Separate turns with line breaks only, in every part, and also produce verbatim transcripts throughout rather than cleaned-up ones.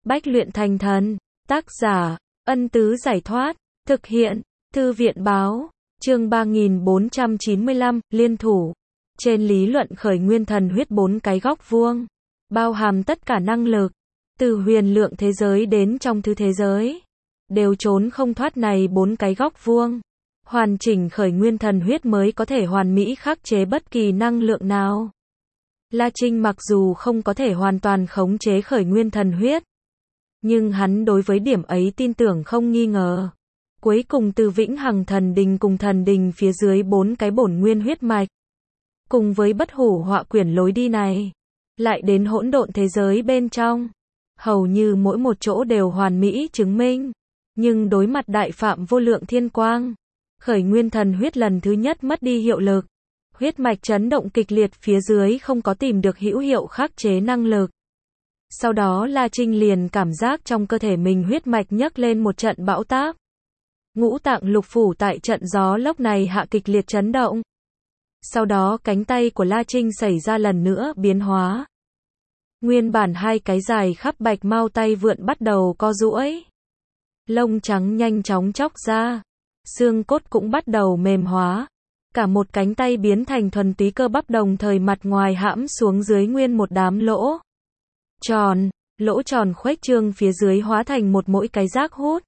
Bách luyện thành thần. Tác giả, Ân Tứ Giải Thoát. Thực hiện, Thư viện Báo. Chương ba nghìn bốn trăm chín mươi lăm, Liên thủ. Trên lý luận khởi nguyên thần huyết bốn cái góc vuông, bao hàm tất cả năng lực, từ huyền lượng thế giới đến trong thứ thế giới, đều trốn không thoát này bốn cái góc vuông. Hoàn chỉnh khởi nguyên thần huyết mới có thể hoàn mỹ khắc chế bất kỳ năng lượng nào. La Trinh mặc dù không có thể hoàn toàn khống chế khởi nguyên thần huyết, nhưng hắn đối với điểm ấy tin tưởng không nghi ngờ. Cuối cùng từ vĩnh hằng thần đình cùng thần đình phía dưới bốn cái bổn nguyên huyết mạch, cùng với bất hủ họa quyển lối đi này, lại đến hỗn độn thế giới bên trong, hầu như mỗi một chỗ đều hoàn mỹ chứng minh. Nhưng đối mặt đại phạm vô lượng thiên quang, khởi nguyên thần huyết lần thứ nhất mất đi hiệu lực. Huyết mạch chấn động kịch liệt phía dưới không có tìm được hữu hiệu khắc chế năng lực. Sau đó La Trinh liền cảm giác trong cơ thể mình huyết mạch nhấc lên một trận bão táp. Ngũ tạng lục phủ tại trận gió lốc này hạ kịch liệt chấn động. Sau đó cánh tay của La Trinh xảy ra lần nữa biến hóa. Nguyên bản hai cái dài khắp bạch mau tay vượn bắt đầu co duỗi. Lông trắng nhanh chóng chóc ra. Xương cốt cũng bắt đầu mềm hóa. Cả một cánh tay biến thành thuần túy cơ bắp, đồng thời mặt ngoài hãm xuống dưới nguyên một đám lỗ tròn, lỗ tròn khuếch trương phía dưới hóa thành một mỗi cái rác hút.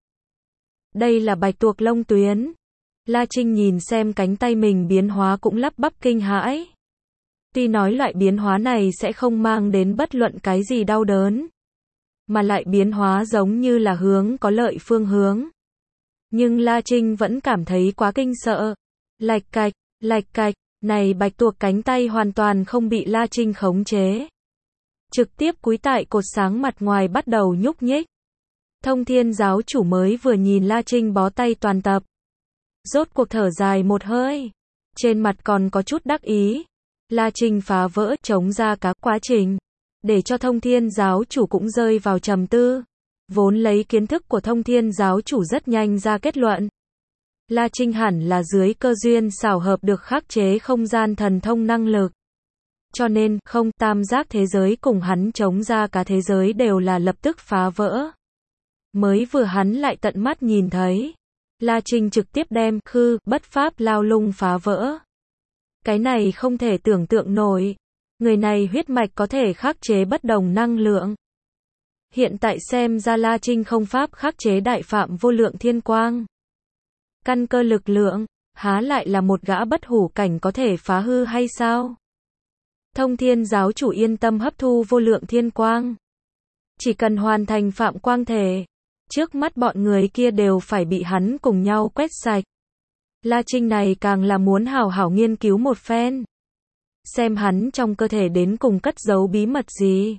Đây là bạch tuộc lông tuyến. La Trinh nhìn xem cánh tay mình biến hóa cũng lắp bắp kinh hãi. Tuy nói loại biến hóa này sẽ không mang đến bất luận cái gì đau đớn, mà lại biến hóa giống như là hướng có lợi phương hướng. Nhưng La Trinh vẫn cảm thấy quá kinh sợ. Lạch cạch, lạch cạch, này bạch tuộc cánh tay hoàn toàn không bị La Trinh khống chế. Trực tiếp cúi tại cột sáng mặt ngoài bắt đầu nhúc nhích. Thông Thiên giáo chủ mới vừa nhìn La Trinh bó tay toàn tập, rốt cuộc thở dài một hơi, trên mặt còn có chút đắc ý. La Trinh phá vỡ chống ra cả quá trình, để cho Thông Thiên giáo chủ cũng rơi vào trầm tư. Vốn lấy kiến thức của Thông Thiên giáo chủ rất nhanh ra kết luận. La Trinh hẳn là dưới cơ duyên xảo hợp được khắc chế không gian thần thông năng lực. Cho nên, không, tam giác thế giới cùng hắn chống ra cả thế giới đều là lập tức phá vỡ. Mới vừa hắn lại tận mắt nhìn thấy, La Trinh trực tiếp đem khư bất pháp lao lung phá vỡ. Cái này không thể tưởng tượng nổi. Người này huyết mạch có thể khắc chế bất đồng năng lượng. Hiện tại xem ra La Trinh không pháp khắc chế đại phạm vô lượng thiên quang. Căn cơ lực lượng, há lại là một gã bất hủ cảnh có thể phá hư hay sao? Thông Thiên giáo chủ yên tâm hấp thu vô lượng thiên quang. Chỉ cần hoàn thành phạm quang thể, trước mắt bọn người kia đều phải bị hắn cùng nhau quét sạch. La Trinh này càng là muốn hào hảo nghiên cứu một phen, xem hắn trong cơ thể đến cùng cất giấu bí mật gì.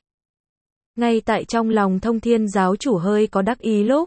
Ngay tại trong lòng Thông Thiên giáo chủ hơi có đắc ý lúc,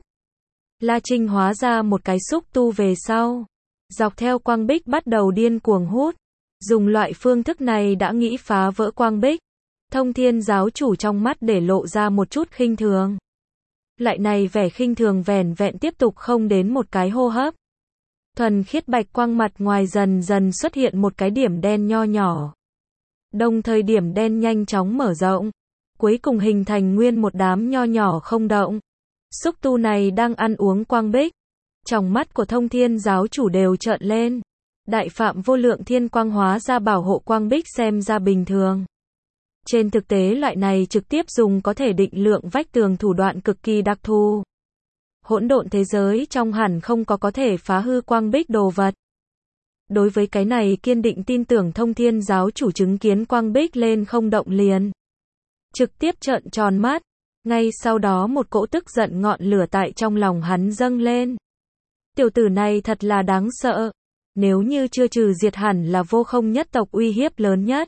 La Trinh hóa ra một cái xúc tu về sau, dọc theo quang bích bắt đầu điên cuồng hút. Dùng loại phương thức này đã nghĩ phá vỡ quang bích. Thông Thiên giáo chủ trong mắt để lộ ra một chút khinh thường. Lại này vẻ khinh thường vẻn vẹn tiếp tục không đến một cái hô hấp. Thuần khiết bạch quang mặt ngoài dần dần xuất hiện một cái điểm đen nho nhỏ. Đồng thời điểm đen nhanh chóng mở rộng, cuối cùng hình thành nguyên một đám nho nhỏ không động. Xúc tu này đang ăn uống quang bích. Trong mắt của Thông Thiên giáo chủ đều trợn lên. Đại phạm vô lượng thiên quang hóa ra bảo hộ quang bích xem ra bình thường. Trên thực tế loại này trực tiếp dùng có thể định lượng vách tường thủ đoạn cực kỳ đặc thù. Hỗn độn thế giới trong hẳn không có có thể phá hư quang bích đồ vật. Đối với cái này kiên định tin tưởng Thông Thiên giáo chủ chứng kiến quang bích lên không động liền. Trực tiếp trợn tròn mắt. Ngay sau đó một cỗ tức giận ngọn lửa tại trong lòng hắn dâng lên. Tiểu tử này thật là đáng sợ. Nếu như chưa trừ diệt hẳn là vô không nhất tộc uy hiếp lớn nhất.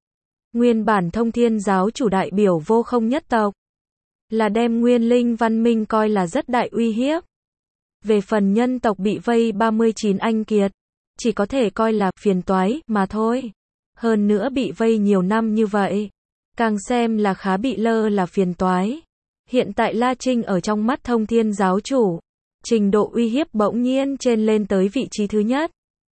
Nguyên bản Thông Thiên giáo chủ đại biểu vô không nhất tộc, là đem nguyên linh văn minh coi là rất đại uy hiếp. Về phần nhân tộc bị vây ba mươi chín anh kiệt, chỉ có thể coi là phiền toái mà thôi. Hơn nữa bị vây nhiều năm như vậy, càng xem là khá bị lơ là phiền toái. Hiện tại La Trinh ở trong mắt Thông Thiên giáo chủ, trình độ uy hiếp bỗng nhiên trên lên tới vị trí thứ nhất.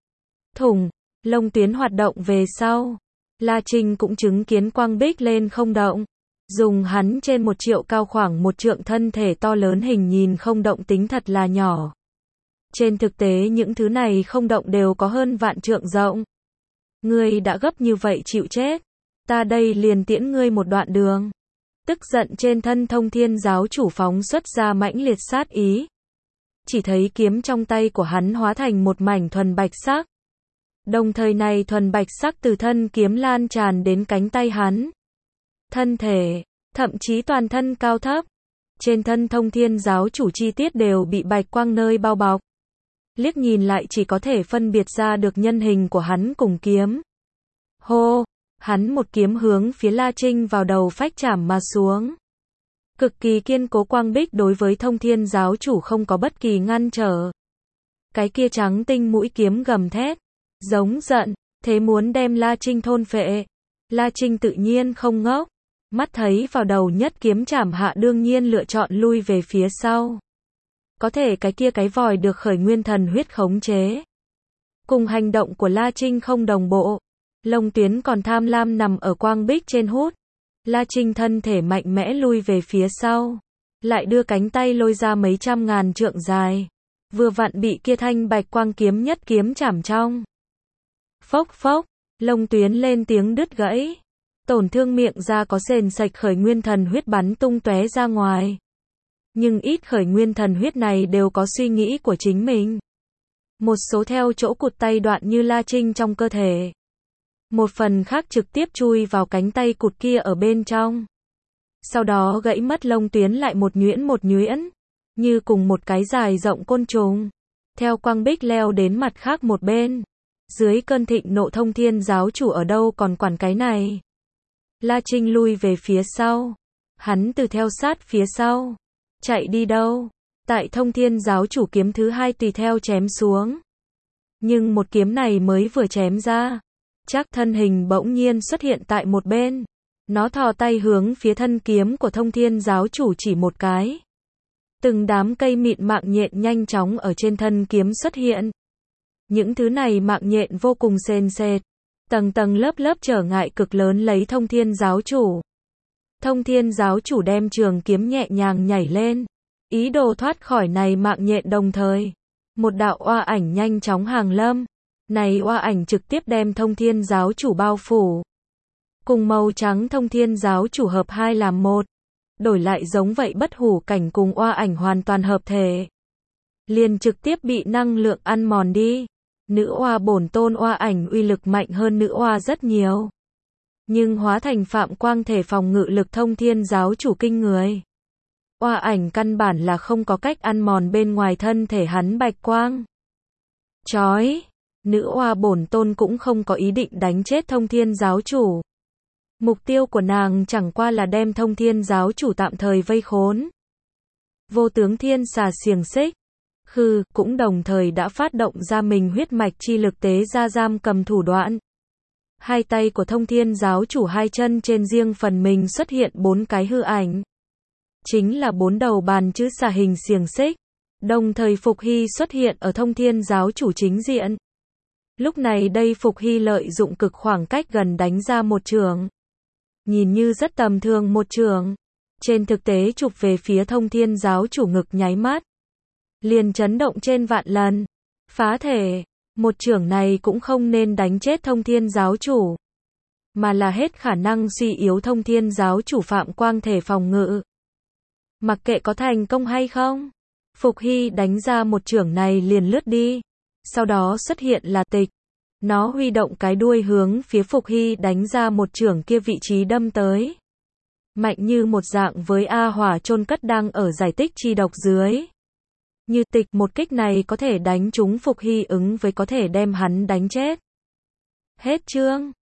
Thủng, lông tuyến hoạt động về sau, La Trinh cũng chứng kiến quang bích lên không động. Dùng hắn trên một triệu cao khoảng một trượng thân thể to lớn hình nhìn không động tính thật là nhỏ. Trên thực tế những thứ này không động đều có hơn vạn trượng rộng. Ngươi đã gấp như vậy chịu chết. Ta đây liền tiễn ngươi một đoạn đường. Tức giận trên thân Thông Thiên giáo chủ phóng xuất ra mãnh liệt sát ý. Chỉ thấy kiếm trong tay của hắn hóa thành một mảnh thuần bạch sắc. Đồng thời này thuần bạch sắc từ thân kiếm lan tràn đến cánh tay hắn. Thân thể, thậm chí toàn thân cao thấp. Trên thân Thông Thiên giáo chủ chi tiết đều bị bạch quang nơi bao bọc. Liếc nhìn lại chỉ có thể phân biệt ra được nhân hình của hắn cùng kiếm. Hô, hắn một kiếm hướng phía La Trinh vào đầu phách chảm mà xuống. Cực kỳ kiên cố quang bích đối với Thông Thiên giáo chủ không có bất kỳ ngăn trở. Cái kia trắng tinh mũi kiếm gầm thét, giống giận, thế muốn đem La Trinh thôn phệ. La Trinh tự nhiên không ngốc, mắt thấy vào đầu nhất kiếm chảm hạ đương nhiên lựa chọn lui về phía sau. Có thể cái kia cái vòi được khởi nguyên thần huyết khống chế. Cùng hành động của La Trinh không đồng bộ. Lông tuyến còn tham lam nằm ở quang bích trên hút. La Trinh thân thể mạnh mẽ lui về phía sau. Lại đưa cánh tay lôi ra mấy trăm ngàn trượng dài. Vừa vặn bị kia thanh bạch quang kiếm nhất kiếm chảm trong. Phốc phốc, lông tuyến lên tiếng đứt gãy. Tổn thương miệng ra có sền sạch khởi nguyên thần huyết bắn tung tóe ra ngoài. Nhưng ít khởi nguyên thần huyết này đều có suy nghĩ của chính mình. Một số theo chỗ cụt tay đoạn như La Trinh trong cơ thể. Một phần khác trực tiếp chui vào cánh tay cụt kia ở bên trong. Sau đó gãy mất lông tuyến lại một nhuyễn một nhuyễn. Như cùng một cái dài rộng côn trùng. Theo quang bích leo đến mặt khác một bên. Dưới cơn thịnh nộ Thông Thiên giáo chủ ở đâu còn quản cái này. La Trinh lui về phía sau. Hắn từ theo sát phía sau. Chạy đi đâu? Tại Thông Thiên giáo chủ kiếm thứ hai tùy theo chém xuống. Nhưng một kiếm này mới vừa chém ra. Chắc thân hình bỗng nhiên xuất hiện tại một bên. Nó thò tay hướng phía thân kiếm của Thông Thiên giáo chủ chỉ một cái. Từng đám cây mịn mạng nhện nhanh chóng ở trên thân kiếm xuất hiện. Những thứ này mạng nhện vô cùng sền sệt. Tầng tầng lớp lớp trở ngại cực lớn lấy Thông Thiên giáo chủ. Thông Thiên giáo chủ đem trường kiếm nhẹ nhàng nhảy lên. Ý đồ thoát khỏi này mạng nhện đồng thời. Một đạo oa ảnh nhanh chóng hàng lâm. Này oa ảnh trực tiếp đem Thông Thiên giáo chủ bao phủ. Cùng màu trắng Thông Thiên giáo chủ hợp hai làm một. Đổi lại giống vậy bất hủ cảnh cùng oa ảnh hoàn toàn hợp thể. Liền trực tiếp bị năng lượng ăn mòn đi. Nữ oa bổn tôn oa ảnh uy lực mạnh hơn nữ oa rất nhiều. Nhưng hóa thành phạm quang thể phòng ngự lực Thông Thiên giáo chủ kinh người. Oa ảnh căn bản là không có cách ăn mòn bên ngoài thân thể hắn bạch quang. Chói! Nữ oa bổn tôn cũng không có ý định đánh chết Thông Thiên giáo chủ. Mục tiêu của nàng chẳng qua là đem Thông Thiên giáo chủ tạm thời vây khốn. Vô tướng thiên xà xiềng xích. Khư cũng đồng thời đã phát động ra mình huyết mạch chi lực tế ra giam cầm thủ đoạn. Hai tay của Thông Thiên giáo chủ hai chân trên riêng phần mình xuất hiện bốn cái hư ảnh. Chính là bốn đầu bàn chữ xà hình xiềng xích. Đồng thời Phục Hy xuất hiện ở Thông Thiên giáo chủ chính diện. Lúc này đây Phục Hy lợi dụng cực khoảng cách gần đánh ra một trường. Nhìn như rất tầm thường một trường. Trên thực tế chụp về phía Thông Thiên giáo chủ ngực nháy mắt. Liền chấn động trên vạn lần. Phá thể. Một trường này cũng không nên đánh chết Thông Thiên giáo chủ. Mà là hết khả năng suy yếu Thông Thiên giáo chủ phạm quang thể phòng ngự. Mặc kệ có thành công hay không. Phục Hy đánh ra một trường này liền lướt đi. Sau đó xuất hiện là Tịch. Nó huy động cái đuôi hướng phía Phục Hy đánh ra một trường kia vị trí đâm tới. Mạnh như một dạng với A Hỏa chôn cất đang ở giải tích chi độc dưới. Như Tịch một kích này có thể đánh trúng Phục Hy ứng với có thể đem hắn đánh chết. Hết chương.